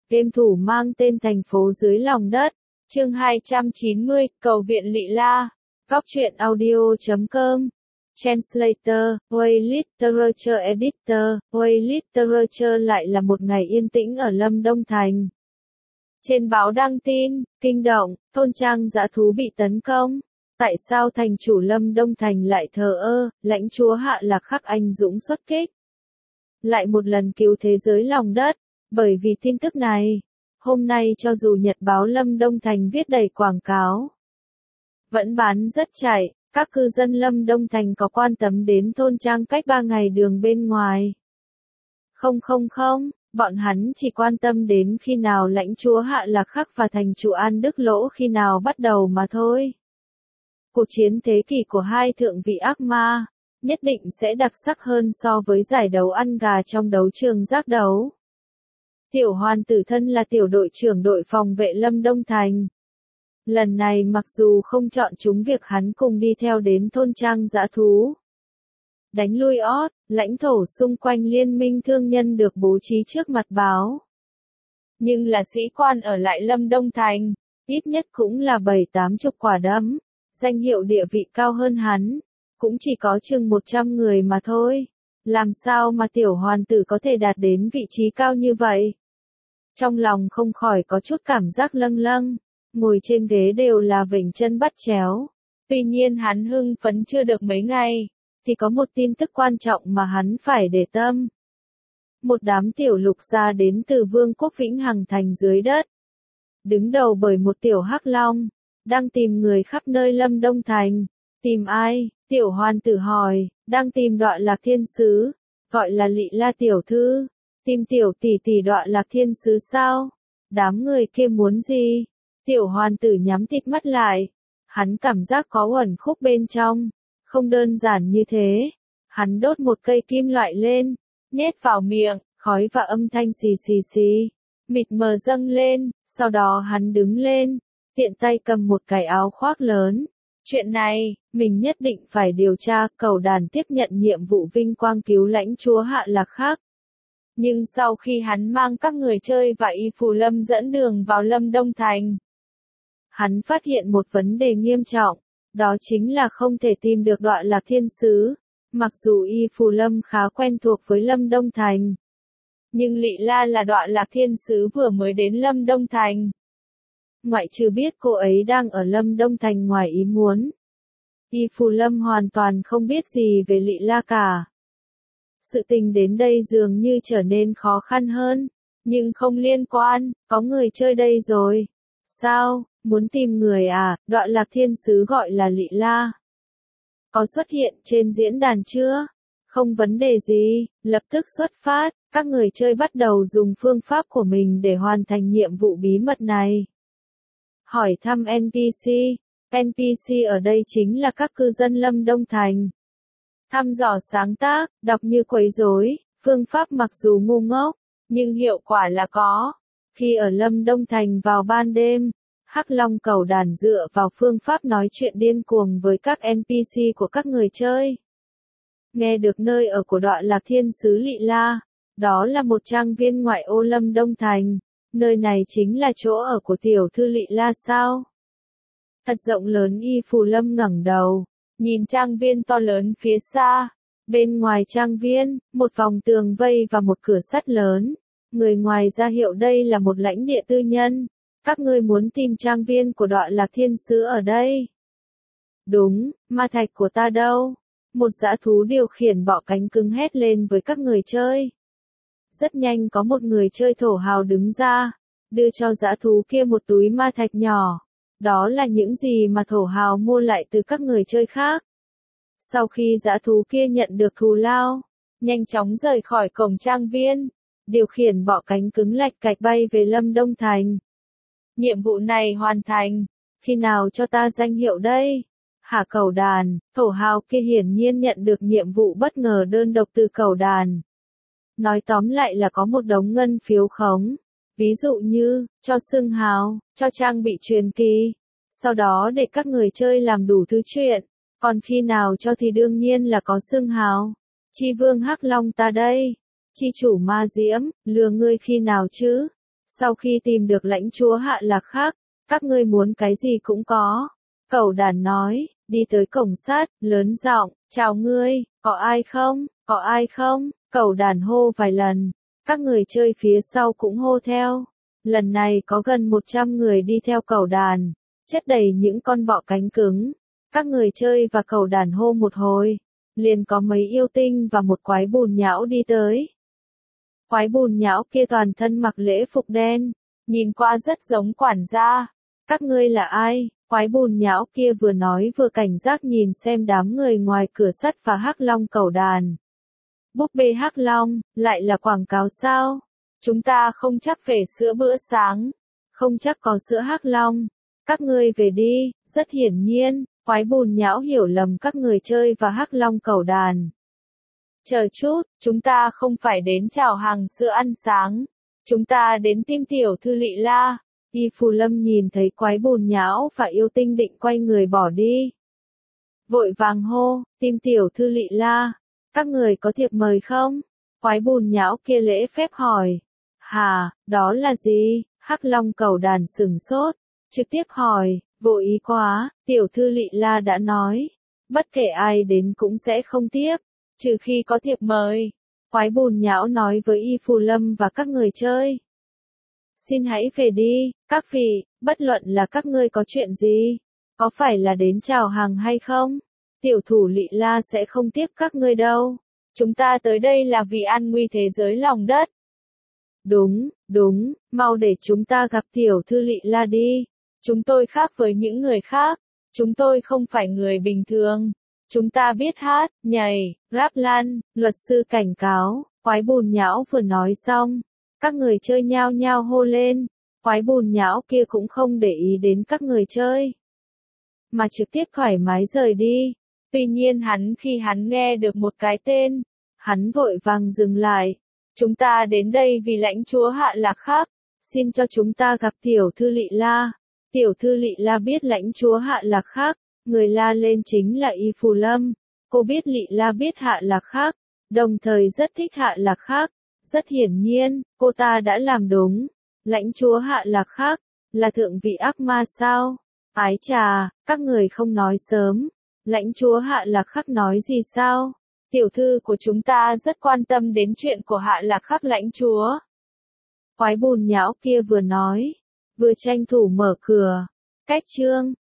Game thủ mang tên thành phố dưới lòng đất. Chương 290, Cầu viện Lị La. Góc truyện audio.com. Translator, Way Literature Editor, Way Literature lại là một ngày yên tĩnh ở Lâm Đông Thành. Trên báo đăng tin, kinh động, thôn trang dã thú bị tấn công. Tại sao thành chủ Lâm Đông Thành lại thờ ơ, lãnh chúa Hạ Lạc Khắc anh dũng xuất kích. Lại một lần cứu thế giới lòng đất, bởi vì tin tức này. Hôm nay cho dù nhật báo Lâm Đông Thành viết đầy quảng cáo, vẫn bán rất chạy, các cư dân Lâm Đông Thành có quan tâm đến thôn trang cách 3 ngày đường bên ngoài. Không, bọn hắn chỉ quan tâm đến khi nào lãnh chúa Hạ Lạc Khắc và thành chủ An Đức Lỗ khi nào bắt đầu mà thôi. Cuộc chiến thế kỷ của hai thượng vị ác ma, nhất định sẽ đặc sắc hơn so với giải đấu ăn gà trong đấu trường giác đấu. Tiểu Hoàn Tử thân là tiểu đội trưởng đội phòng vệ Lâm Đông Thành. Lần này mặc dù không chọn chúng việc hắn cùng đi theo đến thôn trang dã thú. Đánh lui ót, lãnh thổ xung quanh liên minh thương nhân được bố trí trước mặt báo. Nhưng là sĩ quan ở lại Lâm Đông Thành, ít nhất cũng là 7-80 quả đấm, danh hiệu địa vị cao hơn hắn, cũng chỉ có chừng 100 người mà thôi. Làm sao mà Tiểu Hoàn Tử có thể đạt đến vị trí cao như vậy? Trong lòng không khỏi có chút cảm giác lâng lâng, ngồi trên ghế đều là vểnh chân bắt chéo. Tuy nhiên hắn hưng phấn chưa được mấy ngày, thì có một tin tức quan trọng mà hắn phải để tâm. Một đám tiểu lục gia đến từ Vương quốc Vĩnh Hằng Thành dưới đất. Đứng đầu bởi một tiểu hắc long, đang tìm người khắp nơi Lâm Đông Thành. Tìm ai? Tiểu Hoàn Tử hỏi, đang tìm Đoạn Lạc Thiên Sứ, gọi là Lị La tiểu thư. Tìm tiểu tỷ tỷ Đoạn Lạc Thiên Sứ sao? Đám người kia muốn gì? Tiểu Hoàn Tử nhắm tịt mắt lại. Hắn cảm giác có uẩn khúc bên trong. Không đơn giản như thế. Hắn đốt một cây kim loại lên, nhét vào miệng, khói và âm thanh xì xì xì, mịt mờ dâng lên, sau đó hắn đứng lên, tiện tay cầm một cái áo khoác lớn. Chuyện này, mình nhất định phải điều tra. Cầu đàn tiếp nhận nhiệm vụ vinh quang cứu lãnh chúa Hạ Lạc Khắc. Nhưng sau khi hắn mang các người chơi và Y Phù Lâm dẫn đường vào Lâm Đông Thành, hắn phát hiện một vấn đề nghiêm trọng, đó chính là không thể tìm được Đoạn Lạc Thiên Sứ. Mặc dù Y Phù Lâm khá quen thuộc với Lâm Đông Thành, nhưng Lị La là Đoạn Lạc Thiên Sứ vừa mới đến Lâm Đông Thành. Ngoại trừ biết cô ấy đang ở Lâm Đông Thành ngoài ý muốn, Y Phù Lâm hoàn toàn không biết gì về Lị La cả. Sự tình đến đây dường như trở nên khó khăn hơn, nhưng không liên quan, có người chơi đây rồi. Sao, muốn tìm người à? Đoạn Lạc Thiên Sứ gọi là Lị La. Có xuất hiện trên diễn đàn chưa? Không vấn đề gì, lập tức xuất phát. Các người chơi bắt đầu dùng phương pháp của mình để hoàn thành nhiệm vụ bí mật này. Hỏi thăm NPC. NPC ở đây chính là các cư dân Lâm Đông Thành. Thăm dò sáng tác, đọc như quấy rối, phương pháp mặc dù ngu ngốc, nhưng hiệu quả là có. Khi ở Lâm Đông Thành vào ban đêm, Hắc Long Cầu đàn dựa vào phương pháp nói chuyện điên cuồng với các NPC của các người chơi. Nghe được nơi ở của Đoạn Lạc Thiên Sứ Lị La, đó là một trang viên ngoại ô Lâm Đông Thành. Nơi này chính là chỗ ở của tiểu thư Lị La sao? Thật rộng lớn. Y Phù Lâm ngẩng đầu, nhìn trang viên to lớn phía xa. Bên ngoài trang viên, một vòng tường vây và một cửa sắt lớn. Người ngoài ra hiệu đây là một lãnh địa tư nhân. Các ngươi muốn tìm trang viên của Đoạn Lạc Thiên Sứ ở đây. Đúng, ma thạch của ta đâu? Một dã thú điều khiển bọ cánh cứng hét lên với các người chơi. Rất nhanh có một người chơi thổ hào đứng ra, đưa cho dã thú kia một túi ma thạch nhỏ. Đó là những gì mà thổ hào mua lại từ các người chơi khác. Sau khi dã thú kia nhận được thù lao, nhanh chóng rời khỏi cổng trang viên, điều khiển bọ cánh cứng lạch cạch bay về Lâm Đông Thành. Nhiệm vụ này hoàn thành, khi nào cho ta danh hiệu đây? Hả cầu đàn? Thổ hào kia hiển nhiên nhận được nhiệm vụ bất ngờ đơn độc từ cầu đàn. Nói tóm lại là có một đống ngân phiếu khống. Ví dụ như, cho xưng hào, cho trang bị truyền kỳ. Sau đó để các người chơi làm đủ thứ chuyện. Còn khi nào cho thì đương nhiên là có xưng hào. Chi vương Hắc Long ta đây. Chi chủ ma diễm, lừa ngươi khi nào chứ? Sau khi tìm được lãnh chúa Hạ Lạc Khắc, các ngươi muốn cái gì cũng có. Cẩu đàn nói, đi tới cổng sắt, lớn giọng, chào ngươi, có ai không, có ai không, cẩu đàn hô vài lần, các người chơi phía sau cũng hô theo. Lần này có gần 100 người đi theo cẩu đàn, chất đầy những con bọ cánh cứng. Các người chơi và cẩu đàn hô một hồi, liền có mấy yêu tinh và một quái bùn nhão đi tới. Quái bùn nhão kia toàn thân mặc lễ phục đen, nhìn qua rất giống quản gia. Các ngươi là ai? Quái bùn nhão kia vừa nói vừa cảnh giác nhìn xem đám người ngoài cửa sắt và hắc long cẩu đàn. Búp bê hắc long, lại là quảng cáo sao? Chúng ta không chắc về sữa bữa sáng, không chắc có sữa hắc long. Các ngươi về đi, rất hiển nhiên, quái bùn nhão hiểu lầm các người chơi và hắc long cẩu đàn. Chờ chút, chúng ta không phải đến chào hàng sữa ăn sáng, chúng ta đến tìm tiểu thư Lị La. Y Phù Lâm nhìn thấy quái bùn nhão và yêu tinh định quay người bỏ đi. Vội vàng hô, tìm tiểu thư Lị La, các người có thiệp mời không? Quái bùn nhão kia lễ phép hỏi. Hà, đó là gì? Hắc long cẩu đàn sừng sốt, trực tiếp hỏi, vô ý quá, tiểu thư Lị La đã nói, bất kể ai đến cũng sẽ không tiếp, trừ khi có thiệp mời. Quái bùn nhão nói với Y Phù Lâm và các người chơi. Xin hãy về đi, các vị, bất luận là các ngươi có chuyện gì, có phải là đến chào hàng hay không, tiểu thủ Lị La sẽ không tiếp các ngươi đâu. Chúng ta tới đây là vì an nguy thế giới lòng đất. Đúng, đúng, mau để chúng ta gặp tiểu thư Lị La đi. Chúng tôi khác với những người khác, chúng tôi không phải người bình thường. Chúng ta biết hát, nhảy, rap lăn, luật sư cảnh cáo. Quái bùn nhão vừa nói xong, các người chơi nhao nhao hô lên. Quái bùn nhão kia cũng không để ý đến các người chơi, mà trực tiếp thoải mái rời đi. Tuy nhiên khi hắn nghe được một cái tên, hắn vội vàng dừng lại. Chúng ta đến đây vì lãnh chúa Hạ Lạc Khắc, xin cho chúng ta gặp tiểu thư Lị La. Tiểu thư Lị La biết lãnh chúa Hạ Lạc Khắc, người la lên chính là Y Phù Lâm. Cô biết Lị La biết Hạ Lạc Khắc, đồng thời rất thích Hạ Lạc Khắc. Rất hiển nhiên, cô ta đã làm đúng. Lãnh chúa Hạ Lạc Khắc, là thượng vị ác ma sao? Ái chà, các người không nói sớm. Lãnh chúa Hạ Lạc Khắc nói gì sao? Tiểu thư của chúng ta rất quan tâm đến chuyện của Hạ Lạc Khắc lãnh chúa. Quái bùn nhão kia vừa nói, vừa tranh thủ mở cửa. Cách chương